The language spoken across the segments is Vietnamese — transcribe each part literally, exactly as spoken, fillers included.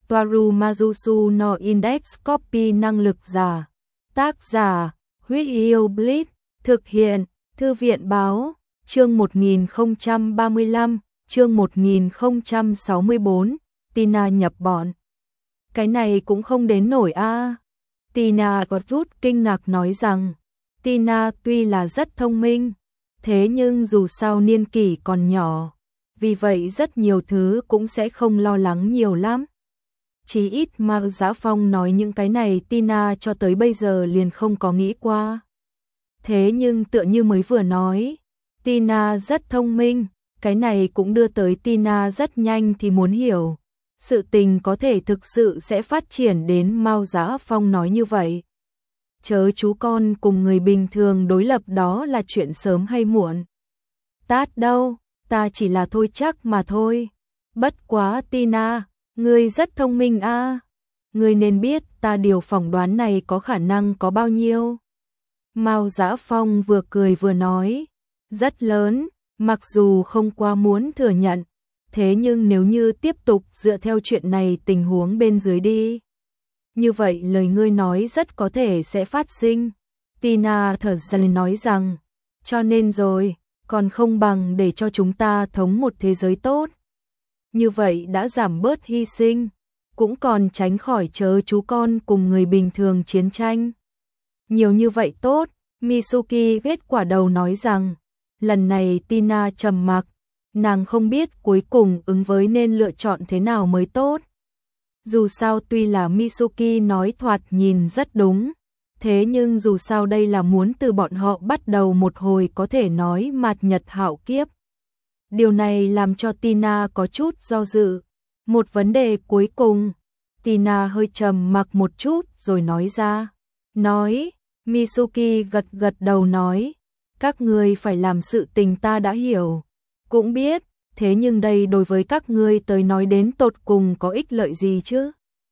Toaru Majusu no Index Copy năng lực giả. Tác giả, Huyết Yêu Blitz, thực hiện, Thư viện báo, chương một nghìn không trăm ba mươi lăm, chương một nghìn không trăm sáu mươi bốn, Tina nhập bọn. Cái này cũng không đến nổi a. À. Tina có chút kinh ngạc nói rằng, Tina tuy là rất thông minh, thế nhưng dù sao niên kỷ còn nhỏ, vì vậy rất nhiều thứ cũng sẽ không lo lắng nhiều lắm. Chí ít mà Giá Phong nói những cái này Tina cho tới bây giờ liền không có nghĩ qua. Thế nhưng tựa như mới vừa nói, Tina rất thông minh, cái này cũng đưa tới Tina rất nhanh thì muốn hiểu. Sự tình có thể thực sự sẽ phát triển đến Mao Giá Phong nói như vậy. Chớ chú con cùng người bình thường đối lập đó là chuyện sớm hay muộn. Tát đâu, ta chỉ là thôi chắc mà thôi. Bất quá Tina, ngươi rất thông minh a. À. Ngươi nên biết ta điều phỏng đoán này có khả năng có bao nhiêu. Mao Giá Phong vừa cười vừa nói, rất lớn, mặc dù không quá muốn thừa nhận. Thế nhưng nếu như tiếp tục dựa theo chuyện này tình huống bên dưới đi, như vậy lời ngươi nói rất có thể sẽ phát sinh. Tina thở dài nói rằng, cho nên rồi, còn không bằng để cho chúng ta thống một thế giới tốt. Như vậy đã giảm bớt hy sinh, cũng còn tránh khỏi chớ chú con cùng người bình thường chiến tranh. Nhiều như vậy tốt, Mitsuki ghét quả đầu nói rằng, lần này Tina trầm mặc. Nàng không biết cuối cùng ứng với nên lựa chọn thế nào mới tốt. Dù sao tuy là Mitsuki nói thoạt nhìn rất đúng, thế nhưng dù sao đây là muốn từ bọn họ bắt đầu một hồi có thể nói mạt nhật hạo kiếp. Điều này làm cho Tina có chút do dự. Một vấn đề cuối cùng, Tina hơi trầm mặc một chút rồi nói ra. Nói, Mitsuki gật gật đầu nói, các người phải làm sự tình ta đã hiểu. Cũng biết, thế nhưng đây đối với các ngươi tới nói đến tột cùng có ích lợi gì chứ?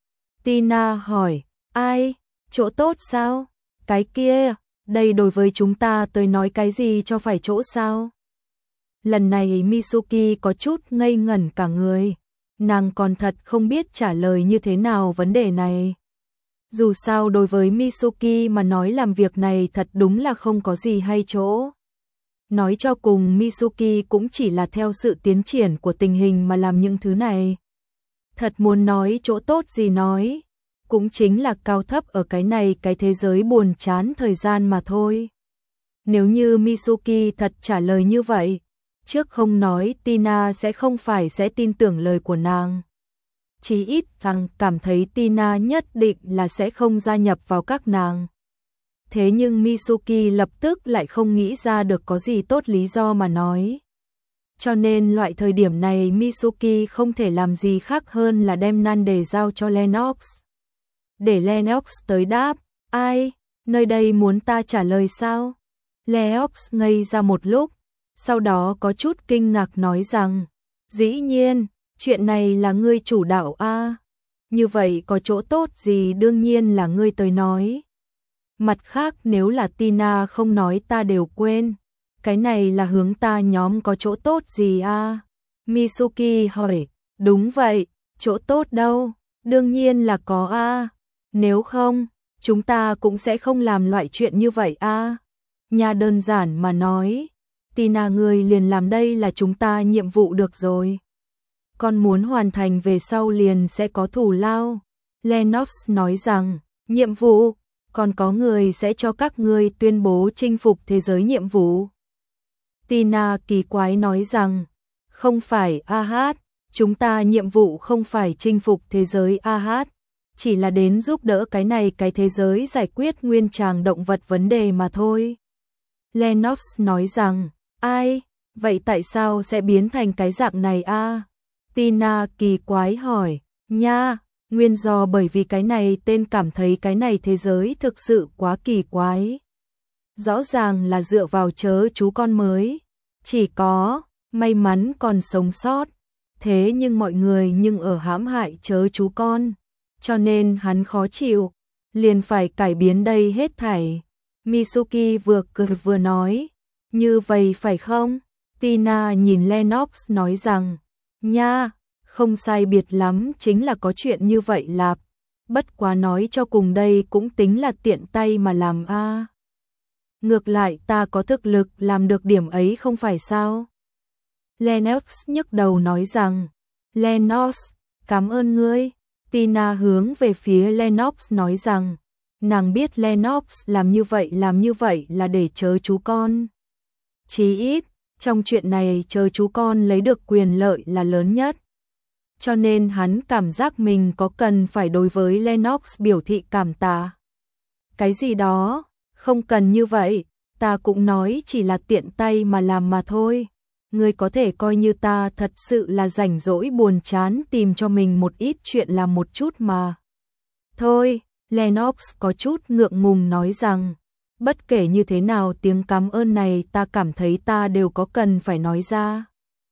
Tina hỏi, ai? Chỗ tốt sao? Cái kia, đây đối với chúng ta tới nói cái gì cho phải chỗ sao? Lần này Mitsuki có chút ngây ngẩn cả người, nàng còn thật không biết trả lời như thế nào vấn đề này. Dù sao đối với Mitsuki mà nói làm việc này thật đúng là không có gì hay chỗ. Nói cho cùng Mitsuki cũng chỉ là theo sự tiến triển của tình hình mà làm những thứ này. Thật muốn nói chỗ tốt gì nói, cũng chính là cao thấp ở cái này cái thế giới buồn chán thời gian mà thôi. Nếu như Mitsuki thật trả lời như vậy, trước không nói Tina sẽ không phải sẽ tin tưởng lời của nàng. Chí ít thằng cảm thấy Tina nhất định là sẽ không gia nhập vào các nàng. Thế nhưng Mitsuki lập tức lại không nghĩ ra được có gì tốt lý do mà nói. Cho nên loại thời điểm này Mitsuki không thể làm gì khác hơn là đem nan đề giao cho Lennox. Để Lennox tới đáp, ai, nơi đây muốn ta trả lời sao? Lennox ngây ra một lúc, sau đó có chút kinh ngạc nói rằng, dĩ nhiên, chuyện này là ngươi chủ đạo a. À? Như vậy có chỗ tốt gì đương nhiên là ngươi tới nói. Mặt khác nếu là Tina không nói ta đều quên. Cái này là hướng ta nhóm có chỗ tốt gì à? Mitsuki hỏi, đúng vậy, chỗ tốt đâu? Đương nhiên là có a. À? Nếu không, chúng ta cũng sẽ không làm loại chuyện như vậy a. À? Nhà đơn giản mà nói, Tina người liền làm đây là chúng ta nhiệm vụ được rồi. Con muốn hoàn thành về sau liền sẽ có thù lao. Lennox nói rằng, nhiệm vụ, còn có người sẽ cho các ngươi tuyên bố chinh phục thế giới nhiệm vụ. Tina kỳ quái nói rằng, không phải a hát, chúng ta nhiệm vụ không phải chinh phục thế giới a hát, chỉ là đến giúp đỡ cái này cái thế giới giải quyết nguyên tràng động vật vấn đề mà thôi. Lennox nói rằng, ai, vậy tại sao sẽ biến thành cái dạng này a? À? Tina kỳ quái hỏi, nha, nguyên do bởi vì cái này tên cảm thấy cái này thế giới thực sự quá kỳ quái. Rõ ràng là dựa vào chớ chú con mới, chỉ có may mắn còn sống sót, thế nhưng mọi người nhưng ở hãm hại chớ chú con, cho nên hắn khó chịu, liền phải cải biến đây hết thảy. Mitsuki vừa cười vừa nói, như vậy phải không? Tina nhìn Lennox nói rằng, nha, Không sai biệt lắm chính là có chuyện như vậy lạp. Bất quá nói cho cùng đây cũng tính là tiện tay mà làm a. À. Ngược lại ta có thực lực làm được điểm ấy không phải sao? Lennox nhức đầu nói rằng, Lennox, cảm ơn ngươi. Tina hướng về phía Lennox nói rằng, nàng biết Lennox làm như vậy làm như vậy là để chớ chú con. Chí ít, trong chuyện này chớ chú con lấy được quyền lợi là lớn nhất. Cho nên hắn cảm giác mình có cần phải đối với Lennox biểu thị cảm tạ. Cái gì đó, không cần như vậy, ta cũng nói chỉ là tiện tay mà làm mà thôi. Ngươi có thể coi như ta thật sự là rảnh rỗi buồn chán tìm cho mình một ít chuyện làm một chút mà. Thôi, Lennox có chút ngượng ngùng nói rằng, bất kể như thế nào tiếng cảm ơn này ta cảm thấy ta đều có cần phải nói ra.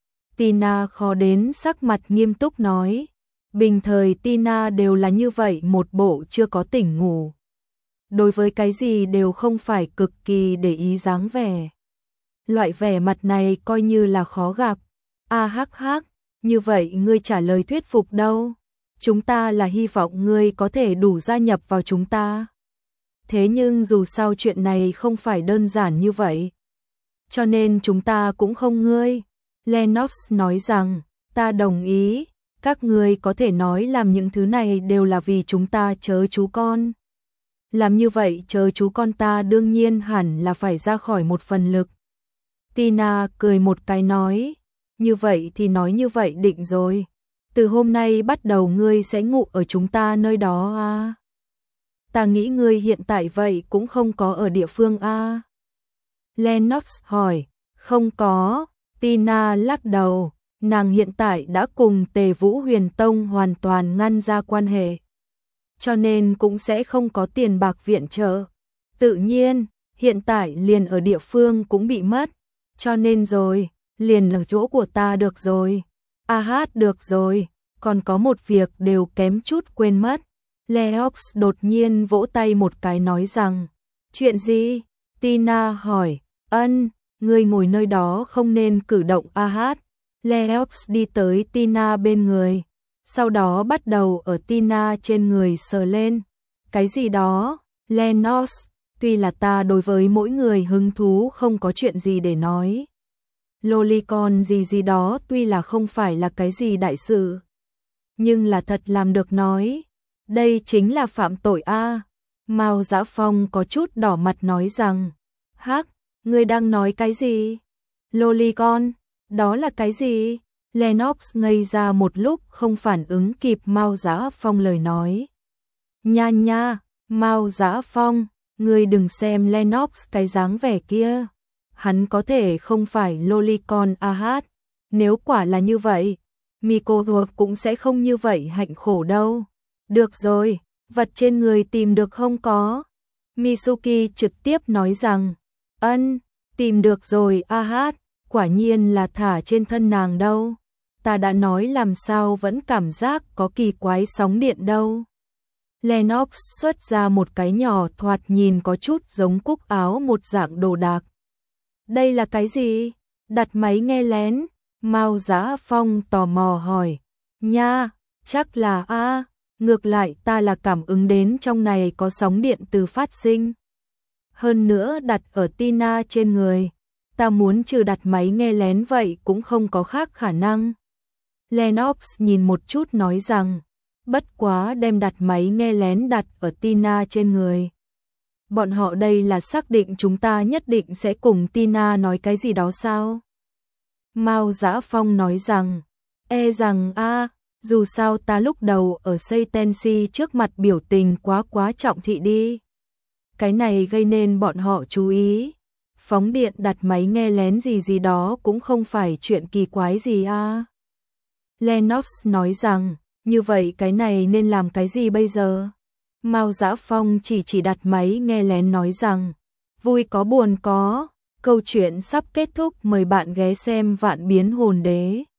Tina khó đến sắc mặt nghiêm túc nói, bình thời Tina đều là như vậy một bộ chưa có tỉnh ngủ. Đối với cái gì đều không phải cực kỳ để ý dáng vẻ. Loại vẻ mặt này coi như là khó gặp. A hắc hắc, như vậy ngươi trả lời thuyết phục đâu. Chúng ta là hy vọng ngươi có thể đủ gia nhập vào chúng ta. Thế nhưng dù sao chuyện này không phải đơn giản như vậy. Cho nên chúng ta cũng không ngươi. Lennox nói rằng, ta đồng ý, các ngươi có thể nói làm những thứ này đều là vì chúng ta chớ chú con. Làm như vậy chớ chú con ta đương nhiên hẳn là phải ra khỏi một phần lực. Tina cười một cái nói, như vậy thì nói như vậy định rồi. Từ hôm nay bắt đầu ngươi sẽ ngủ ở chúng ta nơi đó à? Ta nghĩ ngươi hiện tại vậy cũng không có ở địa phương à? Lennox hỏi, không có. Tina lắc đầu, nàng hiện tại đã cùng Tề Vũ Huyền Tông hoàn toàn ngăn ra quan hệ. Cho nên cũng sẽ không có tiền bạc viện trợ. Tự nhiên, hiện tại liền ở địa phương cũng bị mất. Cho nên rồi, liền ở chỗ của ta được rồi. A hát được rồi, còn có một việc đều kém chút quên mất. Lennox đột nhiên vỗ tay một cái nói rằng, chuyện gì? Tina hỏi, ân, ngươi ngồi nơi đó không nên cử động A hát. Lennox đi tới Tina bên người, sau đó bắt đầu ở Tina trên người sờ lên. Cái gì đó, Lennox, tuy là ta đối với mỗi người hứng thú không có chuyện gì để nói. Lolicon gì gì đó tuy là không phải là cái gì đại sự, nhưng là thật làm được nói. Đây chính là phạm tội a. Mao Dã Phong có chút đỏ mặt nói rằng, hắc, ngươi đang nói cái gì? Lolicon, đó là cái gì? Lennox ngây ra một lúc không phản ứng kịp Mao Dã Phong lời nói. Nha nha, Mao Dã Phong, ngươi đừng xem Lennox cái dáng vẻ kia. Hắn có thể không phải Lolicon a hát. Nếu quả là như vậy, Miko cũng sẽ không như vậy hạnh khổ đâu. Được rồi, vật trên người tìm được không có? Mitsuki trực tiếp nói rằng, ân, tìm được rồi a hát, quả nhiên là thả trên thân nàng đâu. Ta đã nói làm sao vẫn cảm giác có kỳ quái sóng điện đâu. Lennox xuất ra một cái nhỏ thoạt nhìn có chút giống cúc áo một dạng đồ đạc. Đây là cái gì? Đặt máy nghe lén. Mao Dã Phong tò mò hỏi. Nha, chắc là a. Ngược lại ta là cảm ứng đến trong này có sóng điện từ phát sinh. Hơn nữa đặt ở Tina trên người. Ta muốn trừ đặt máy nghe lén vậy cũng không có khác khả năng. Lennox nhìn một chút nói rằng, bất quá đem đặt máy nghe lén đặt ở Tina trên người. Bọn họ đây là xác định chúng ta nhất định sẽ cùng Tina nói cái gì đó sao? Mao Dã Phong nói rằng, e rằng a, dù sao ta lúc đầu ở Seitenshi trước mặt biểu tình quá quá trọng thị đi. Cái này gây nên bọn họ chú ý. Phóng điện đặt máy nghe lén gì gì đó cũng không phải chuyện kỳ quái gì a. Lennox nói rằng, như vậy cái này nên làm cái gì bây giờ? Mao Dã Phong chỉ chỉ đặt máy nghe lén nói rằng, vui có buồn có, câu chuyện sắp kết thúc, mời bạn ghé xem Vạn Biến Hồn Đế.